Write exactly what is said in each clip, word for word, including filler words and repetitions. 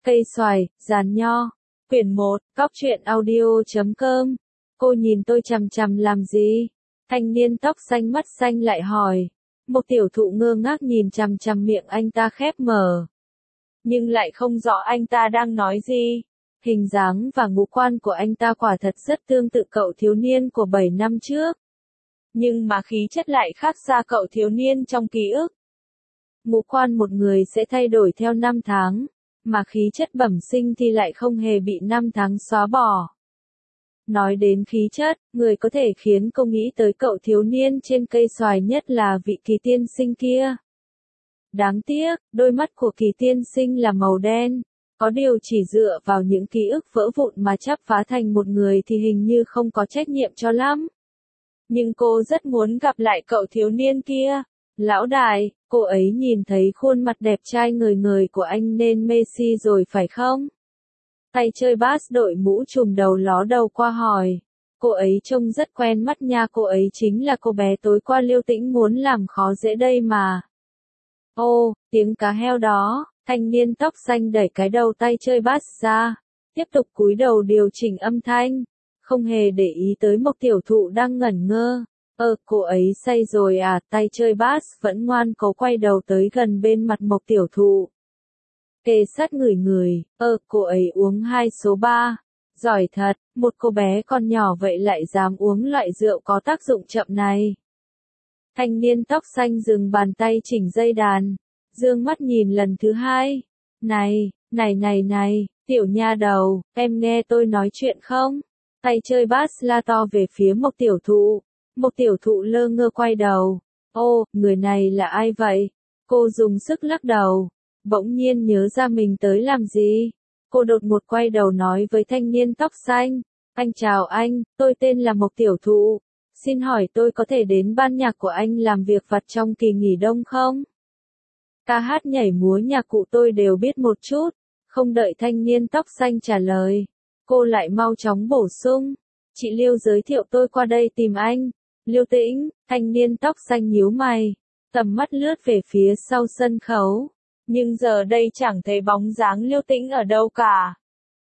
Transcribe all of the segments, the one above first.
Cây xoài, giàn nho. Quyển một, cóc truyện audio chấm com. Cô nhìn tôi chằm chằm làm gì? Thanh niên tóc xanh mắt xanh lại hỏi. Một tiểu thụ ngơ ngác nhìn chằm chằm miệng anh ta khép mở. Nhưng lại không rõ anh ta đang nói gì. Hình dáng và ngũ quan của anh ta quả thật rất tương tự cậu thiếu niên của bảy năm trước. Nhưng mà khí chất lại khác xa cậu thiếu niên trong ký ức. Ngũ quan một người sẽ thay đổi theo năm tháng, mà khí chất bẩm sinh thì lại không hề bị năm tháng xóa bỏ. Nói đến khí chất, người có thể khiến cô nghĩ tới cậu thiếu niên trên cây xoài nhất là vị Kỳ tiên sinh kia. Đáng tiếc, đôi mắt của Kỳ tiên sinh là màu đen. Có điều chỉ dựa vào những ký ức vỡ vụn mà chắp phá thành một người thì hình như không có trách nhiệm cho lắm. Nhưng cô rất muốn gặp lại cậu thiếu niên kia. Lão đại, cô ấy nhìn thấy khuôn mặt đẹp trai ngời ngời của anh nên mê si rồi phải không? Tay chơi bass đội mũ trùm đầu ló đầu qua hỏi. Cô ấy trông rất quen mắt nha, cô ấy chính là cô bé tối qua Liêu Tĩnh muốn làm khó dễ đây mà. Ô, tiếng cá heo đó. Thanh niên tóc xanh đẩy cái đầu tay chơi bass ra, tiếp tục cúi đầu điều chỉnh âm thanh, không hề để ý tới một tiểu thụ đang ngẩn ngơ. Ơ, cô ấy say rồi à? Tay chơi bass vẫn ngoan cố quay đầu tới gần bên mặt một tiểu thụ. Kề sát ngửi ngửi, ơ, cô ấy uống hai số ba. Giỏi thật, một cô bé còn nhỏ vậy lại dám uống loại rượu có tác dụng chậm này. Thanh niên tóc xanh dừng bàn tay chỉnh dây đàn. Dương mắt nhìn lần thứ hai. Này, này này này, tiểu nha đầu, em nghe tôi nói chuyện không? Tay chơi bass la to về phía một tiểu thụ. Một tiểu thụ lơ ngơ quay đầu. Ô, người này là ai vậy? Cô dùng sức lắc đầu. Bỗng nhiên nhớ ra mình tới làm gì. Cô đột ngột quay đầu nói với thanh niên tóc xanh. Anh chào anh, tôi tên là Mộc Tiểu Thụ. Xin hỏi tôi có thể đến ban nhạc của anh làm việc vặt trong kỳ nghỉ đông không? Ca hát nhảy múa nhạc cụ tôi đều biết một chút. Không đợi thanh niên tóc xanh trả lời, cô lại mau chóng bổ sung. Chị Liêu giới thiệu tôi qua đây tìm anh. Liêu Tĩnh. Thanh niên tóc xanh nhíu mày, tầm mắt lướt về phía sau sân khấu. Nhưng giờ đây chẳng thấy bóng dáng Liêu Tĩnh ở đâu cả.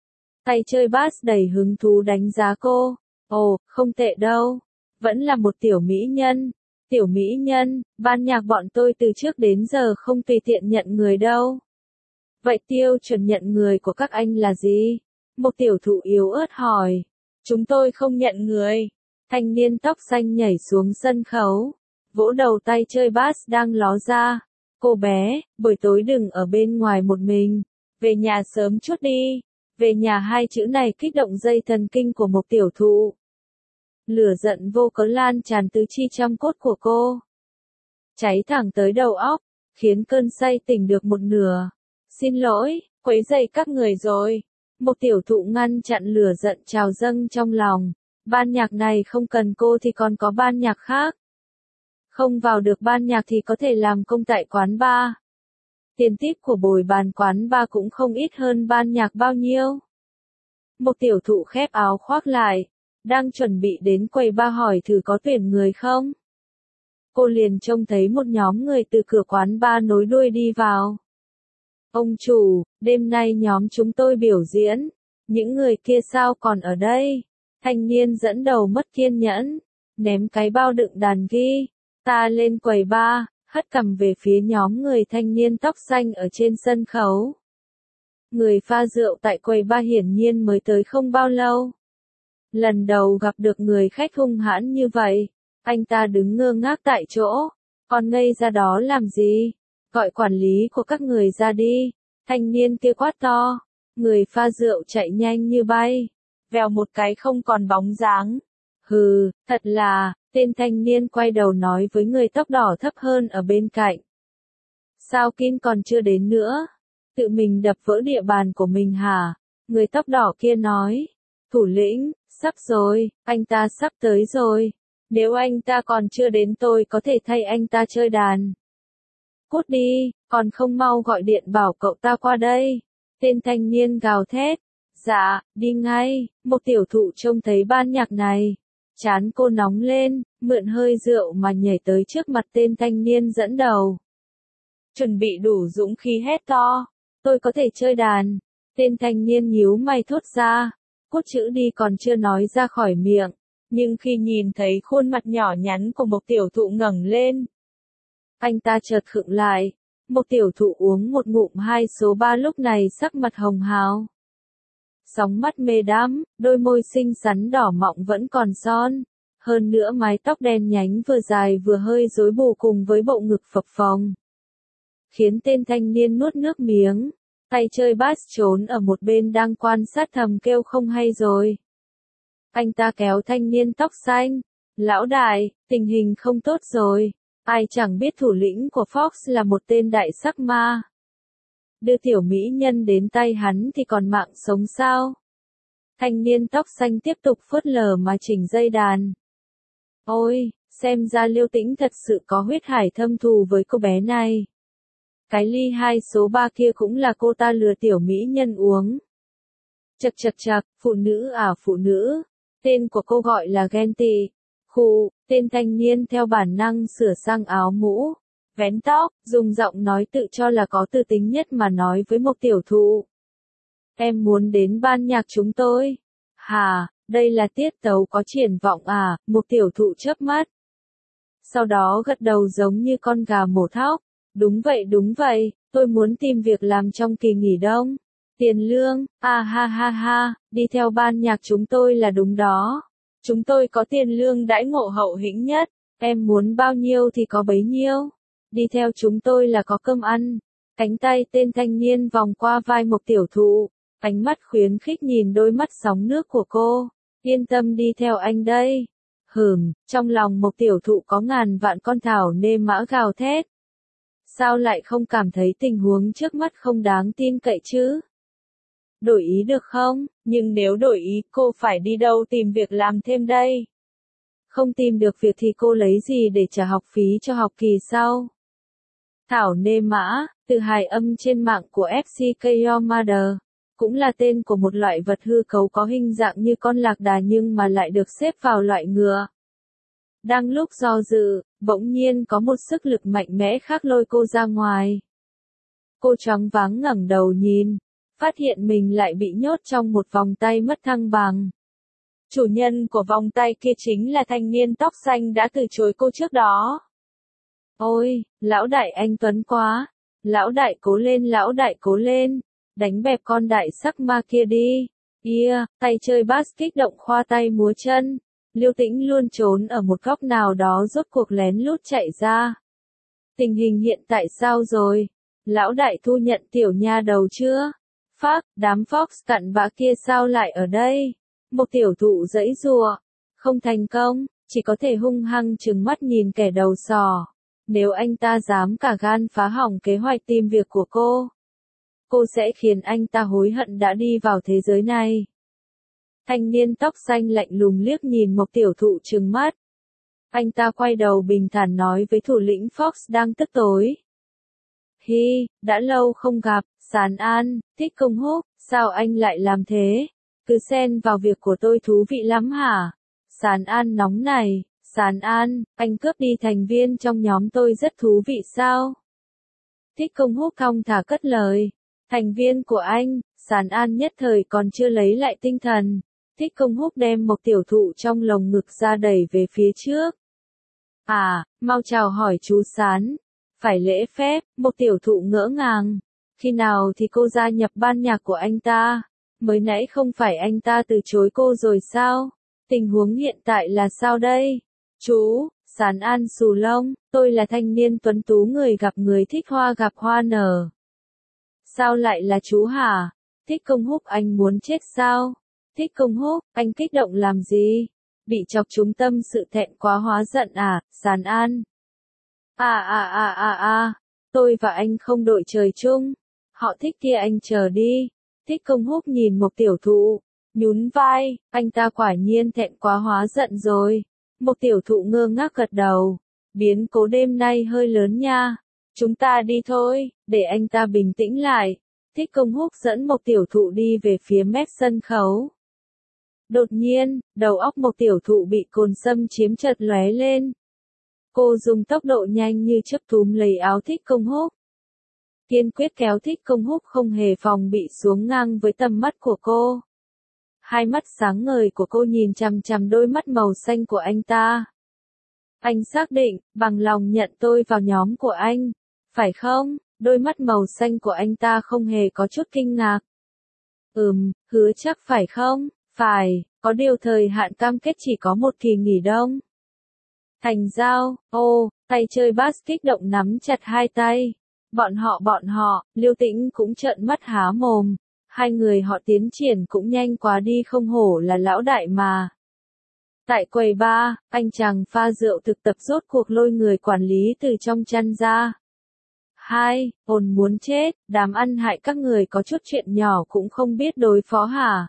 Tay chơi bass đầy hứng thú đánh giá cô. Ồ, không tệ đâu. Vẫn là một tiểu mỹ nhân. Tiểu mỹ nhân, ban nhạc bọn tôi từ trước đến giờ không tùy tiện nhận người đâu. Vậy tiêu chuẩn nhận người của các anh là gì? Một tiểu thụ yếu ớt hỏi. Chúng tôi không nhận người. Thanh niên tóc xanh nhảy xuống sân khấu, vỗ đầu tay chơi bass đang ló ra. Cô bé, buổi tối đừng ở bên ngoài một mình. Về nhà sớm chút đi. Về nhà hai chữ này kích động dây thần kinh của một tiểu thụ. Lửa giận vô cớ lan tràn tứ chi trong cốt của cô. Cháy thẳng tới đầu óc, khiến cơn say tỉnh được một nửa. Xin lỗi, quấy rầy các người rồi. Một tiểu thụ ngăn chặn lửa giận trào dâng trong lòng. Ban nhạc này không cần cô thì còn có ban nhạc khác. Không vào được ban nhạc thì có thể làm công tại quán bar. Tiền tip của bồi bàn quán bar cũng không ít hơn ban nhạc bao nhiêu. Một tiểu thụ khép áo khoác lại. Đang chuẩn bị đến quầy ba hỏi thử có tuyển người không? Cô liền trông thấy một nhóm người từ cửa quán ba nối đuôi đi vào. Ông chủ, đêm nay nhóm chúng tôi biểu diễn. Những người kia sao còn ở đây? Thanh niên dẫn đầu mất kiên nhẫn. Ném cái bao đựng đàn ghi. Ta lên quầy ba, hất cằm về phía nhóm người thanh niên tóc xanh ở trên sân khấu. Người pha rượu tại quầy ba hiển nhiên mới tới không bao lâu. Lần đầu gặp được người khách hung hãn như vậy, anh ta đứng ngơ ngác tại chỗ, còn ngây ra đó làm gì? Gọi quản lý của các người ra đi. Thanh niên kia quát to. Người pha rượu chạy nhanh như bay, vèo một cái không còn bóng dáng. Hừ, thật là, tên thanh niên quay đầu nói với người tóc đỏ thấp hơn ở bên cạnh. Sao Kin còn chưa đến nữa? Tự mình đập vỡ địa bàn của mình hả? Người tóc đỏ kia nói. Thủ lĩnh, sắp rồi, anh ta sắp tới rồi. Nếu anh ta còn chưa đến tôi có thể thay anh ta chơi đàn. Cút đi, còn không mau gọi điện bảo cậu ta qua đây. Tên thanh niên gào thét. Dạ, đi ngay. Một tiểu thụ trông thấy ban nhạc này. Chán cô nóng lên, mượn hơi rượu mà nhảy tới trước mặt tên thanh niên dẫn đầu. Chuẩn bị đủ dũng khí hét to. Tôi có thể chơi đàn. Tên thanh niên nhíu mày thốt ra, cốt chữ đi còn chưa nói ra khỏi miệng, nhưng khi nhìn thấy khuôn mặt nhỏ nhắn của một tiểu thụ ngẩng lên, anh ta chợt khựng lại. Một tiểu thụ uống một ngụm hai số ba lúc này sắc mặt hồng hào. Sóng mắt mê đắm, đôi môi xinh xắn đỏ mọng vẫn còn son. Hơn nữa mái tóc đen nhánh vừa dài vừa hơi rối bù cùng với bộ ngực phập phồng, khiến tên thanh niên nuốt nước miếng. Tay chơi bass trốn ở một bên đang quan sát thầm kêu không hay rồi. Anh ta kéo thanh niên tóc xanh. Lão đại, tình hình không tốt rồi. Ai chẳng biết thủ lĩnh của Fox là một tên đại sắc ma. Đưa tiểu mỹ nhân đến tay hắn thì còn mạng sống sao? Thanh niên tóc xanh tiếp tục phớt lờ mà chỉnh dây đàn. Ôi, xem ra Liêu Tĩnh thật sự có huyết hải thâm thù với cô bé này. Cái ly hai số ba kia cũng là cô ta lừa tiểu mỹ nhân uống. Chật chật chật, phụ nữ à phụ nữ. Tên của cô gọi là ghen tị. Khụ, tên thanh niên theo bản năng sửa sang áo mũ, vén tóc, dùng giọng nói tự cho là có tư tính nhất mà nói với một tiểu thụ. Em muốn đến ban nhạc chúng tôi. Hà, đây là tiết tấu có triển vọng à, một tiểu thụ chớp mắt. Sau đó gật đầu giống như con gà mổ thóc. Đúng vậy đúng vậy, tôi muốn tìm việc làm trong kỳ nghỉ đông. Tiền lương, à ha ha ha, đi theo ban nhạc chúng tôi là đúng đó. Chúng tôi có tiền lương đãi ngộ hậu hĩnh nhất, em muốn bao nhiêu thì có bấy nhiêu. Đi theo chúng tôi là có cơm ăn. Cánh tay tên thanh niên vòng qua vai một tiểu thụ, ánh mắt khuyến khích nhìn đôi mắt sóng nước của cô. Yên tâm đi theo anh đây. Hừm, trong lòng một tiểu thụ có ngàn vạn con thảo nê mã gào thét. Sao lại không cảm thấy tình huống trước mắt không đáng tin cậy chứ? Đổi ý được không? Nhưng nếu đổi ý, cô phải đi đâu tìm việc làm thêm đây? Không tìm được việc thì cô lấy gì để trả học phí cho học kỳ sau? Thảo nê mã, từ hài âm trên mạng của ép xê ca Your Mother, cũng là tên của một loại vật hư cấu có hình dạng như con lạc đà nhưng mà lại được xếp vào loại ngựa. Đang lúc do dự, bỗng nhiên có một sức lực mạnh mẽ khác lôi cô ra ngoài. Cô choáng váng ngẩng đầu nhìn, phát hiện mình lại bị nhốt trong một vòng tay mất thăng bằng. Chủ nhân của vòng tay kia chính là thanh niên tóc xanh đã từ chối cô trước đó. Ôi, lão đại anh tuấn quá. Lão đại cố lên, lão đại cố lên. Đánh bẹp con đại sắc ma kia đi. Yeah, tay chơi bass kích động khoa tay múa chân. Liêu Tĩnh luôn trốn ở một góc nào đó rốt cuộc lén lút chạy ra. Tình hình hiện tại sao rồi? Lão đại thu nhận tiểu nha đầu chưa? Phác, đám Fox cặn bã kia sao lại ở đây? Một tiểu thụ giãy giụa, không thành công, chỉ có thể hung hăng trừng mắt nhìn kẻ đầu sò. Nếu anh ta dám cả gan phá hỏng kế hoạch tìm việc của cô, cô sẽ khiến anh ta hối hận đã đi vào thế giới này. Thanh niên tóc xanh lạnh lùng liếc nhìn một tiểu thụ trừng mắt. Anh ta quay đầu bình thản nói với thủ lĩnh Fox đang tức tối. Hi, đã lâu không gặp, Sán An, Thích Công Húc, sao anh lại làm thế? Cứ xen vào việc của tôi thú vị lắm hả? Sán An nóng này, Sán An, anh cướp đi thành viên trong nhóm tôi rất thú vị sao? Thích Công Húc thong thả cất lời. Thành viên của anh, Sán An nhất thời còn chưa lấy lại tinh thần. Thích Công Húc đem một tiểu thụ trong lồng ngực ra đẩy về phía trước. À, mau chào hỏi chú Sán. Phải lễ phép, một tiểu thụ ngỡ ngàng. Khi nào thì cô gia nhập ban nhạc của anh ta? Mới nãy không phải anh ta từ chối cô rồi sao? Tình huống hiện tại là sao đây? Chú, Sán An xù lông, tôi là thanh niên tuấn tú người gặp người thích hoa gặp hoa nở. Sao lại là chú hả? Thích Công Húc anh muốn chết sao? Thích Công Húc, anh kích động làm gì? Bị chọc trúng tâm sự thẹn quá hóa giận à, Sán An? À à à à à, tôi và anh không đội trời chung. Họ thích kia anh chờ đi. Thích Công Húc nhìn một tiểu thụ, nhún vai, anh ta quả nhiên thẹn quá hóa giận rồi. Một tiểu thụ ngơ ngác gật đầu. Biến cố đêm nay hơi lớn nha. Chúng ta đi thôi, để anh ta bình tĩnh lại. Thích Công Húc dẫn một tiểu thụ đi về phía mép sân khấu. Đột nhiên, đầu óc một tiểu thụ bị cồn xâm chiếm chợt lóe lên. Cô dùng tốc độ nhanh như chớp túm lấy áo Thích Công Húc. kiên quyết kéo Thích Công Húc không hề phòng bị xuống ngang với tầm mắt của cô. Hai mắt sáng ngời của cô nhìn chằm chằm đôi mắt màu xanh của anh ta. Anh xác định, bằng lòng nhận tôi vào nhóm của anh, phải không? Đôi mắt màu xanh của anh ta không hề có chút kinh ngạc. Ừm, hứa chắc phải không? Phải, có điều thời hạn cam kết chỉ có một kỳ nghỉ đông. Thành giao, ô, tay chơi bass kích động nắm chặt hai tay. Bọn họ bọn họ, Liêu Tĩnh cũng trợn mắt há mồm. Hai người họ tiến triển cũng nhanh quá đi, không hổ là lão đại mà. Tại quầy bar, anh chàng pha rượu thực tập rốt cuộc lôi người quản lý từ trong chăn ra. Hai, ồn muốn chết, đám ăn hại các người có chút chuyện nhỏ cũng không biết đối phó hả?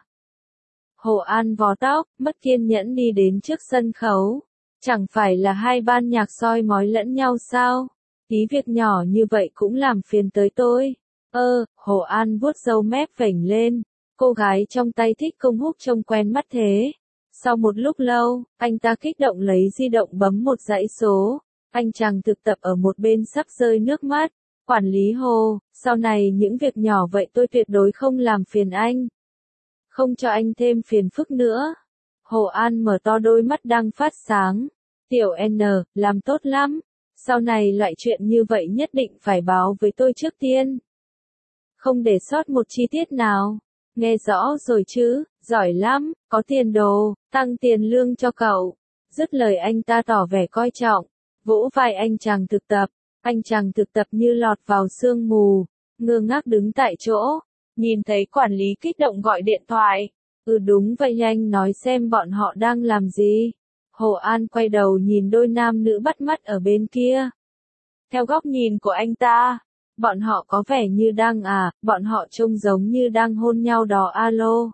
Hồ An vò tóc, mất kiên nhẫn đi đến trước sân khấu. Chẳng phải là hai ban nhạc soi mói lẫn nhau sao? Tí việc nhỏ như vậy cũng làm phiền tới tôi. Ơ, Hồ An vuốt râu mép vểnh lên. Cô gái trong tay Thích Công Húc trông quen mắt thế. Sau một lúc lâu, anh ta kích động lấy di động bấm một dãy số. Anh chàng thực tập ở một bên sắp rơi nước mắt. Quản lý Hồ, sau này những việc nhỏ vậy tôi tuyệt đối không làm phiền anh. Không cho anh thêm phiền phức nữa. Hồ An mở to đôi mắt đang phát sáng. Tiểu N, làm tốt lắm. Sau này loại chuyện như vậy nhất định phải báo với tôi trước tiên. Không để sót một chi tiết nào. Nghe rõ rồi chứ, giỏi lắm, có tiền đồ, tăng tiền lương cho cậu. Dứt lời anh ta tỏ vẻ coi trọng, vỗ vai anh chàng thực tập. Anh chàng thực tập như lọt vào sương mù, ngơ ngác đứng tại chỗ, nhìn thấy quản lý kích động gọi điện thoại. Ừ đúng vậy, anh nói xem bọn họ đang làm gì. Hồ An quay đầu nhìn đôi nam nữ bắt mắt ở bên kia. Theo góc nhìn của anh ta, bọn họ có vẻ như đang à, bọn họ trông giống như đang hôn nhau đó. Alo.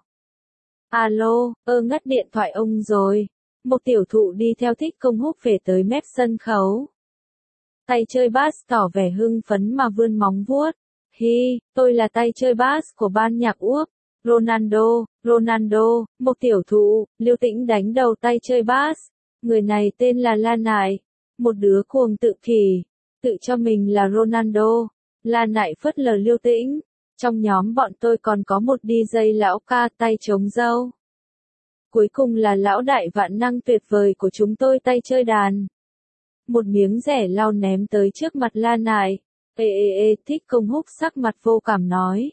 Alo, ơ ngắt điện thoại ông rồi. Một tiểu thụ đi theo Thích Công Húc về tới mép sân khấu. Tay chơi bass tỏ vẻ hưng phấn mà vươn móng vuốt. Hi, tôi là tay chơi bass của ban nhạc Úc. Ronaldo, Ronaldo, một tiểu thụ, Liêu Tĩnh đánh đầu tay chơi bass. Người này tên là La Nại. Một đứa cuồng tự kỷ, tự cho mình là Ronaldo. La Nại phớt lờ Liêu Tĩnh. Trong nhóm bọn tôi còn có một đi jây lão ca tay trống dâu. Cuối cùng là lão đại vạn năng tuyệt vời của chúng tôi tay chơi đàn. Một miếng rẻ lau ném tới trước mặt La Nại. Ê ê ê, Thích Công Húc sắc mặt vô cảm nói.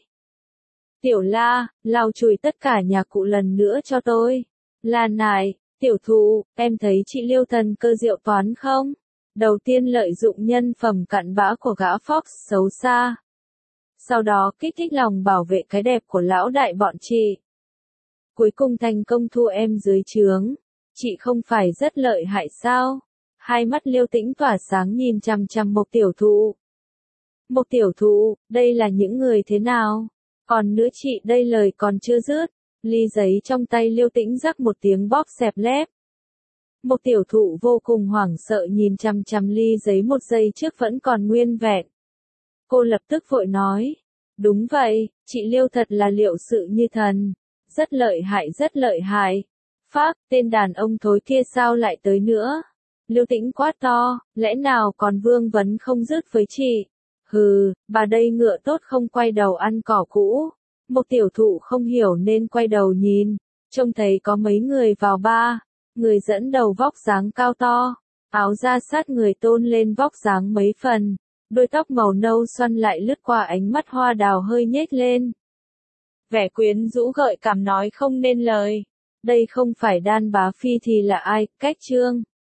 Tiểu La, lau chùi tất cả nhà cụ lần nữa cho tôi. La Nại, tiểu thụ, em thấy chị Liêu thần cơ diệu toán không? Đầu tiên lợi dụng nhân phẩm cặn bã của gã Fox xấu xa. Sau đó kích thích lòng bảo vệ cái đẹp của lão đại bọn chị. Cuối cùng thành công thu em dưới trướng. Chị không phải rất lợi hại sao? Hai mắt Liêu Tĩnh tỏa sáng nhìn chằm chằm một tiểu thụ. Một tiểu thụ, đây là những người thế nào? Còn nữa chị đây lời còn chưa dứt. Ly giấy trong tay Liêu Tĩnh rắc một tiếng bóp xẹp lép. Một tiểu thụ vô cùng hoảng sợ nhìn chằm chằm ly giấy một giây trước vẫn còn nguyên vẹn. Cô lập tức vội nói. Đúng vậy, chị Liêu thật là liệu sự như thần. Rất lợi hại rất lợi hại. Phác, tên đàn ông thối kia sao lại tới nữa? Liêu Tĩnh quát to, lẽ nào còn vương vấn không dứt với chị? Hừ, bà đây ngựa tốt không quay đầu ăn cỏ cũ. Một tiểu thụ không hiểu nên quay đầu nhìn, trông thấy có mấy người vào ba. Người dẫn đầu vóc dáng cao to, áo da sát người tôn lên vóc dáng mấy phần, đôi tóc màu nâu xoăn lại lướt qua ánh mắt hoa đào hơi nhếch lên. Vẻ quyến rũ gợi cảm nói không nên lời. Đây không phải Đan Bá Phi thì là ai? Cách Trương.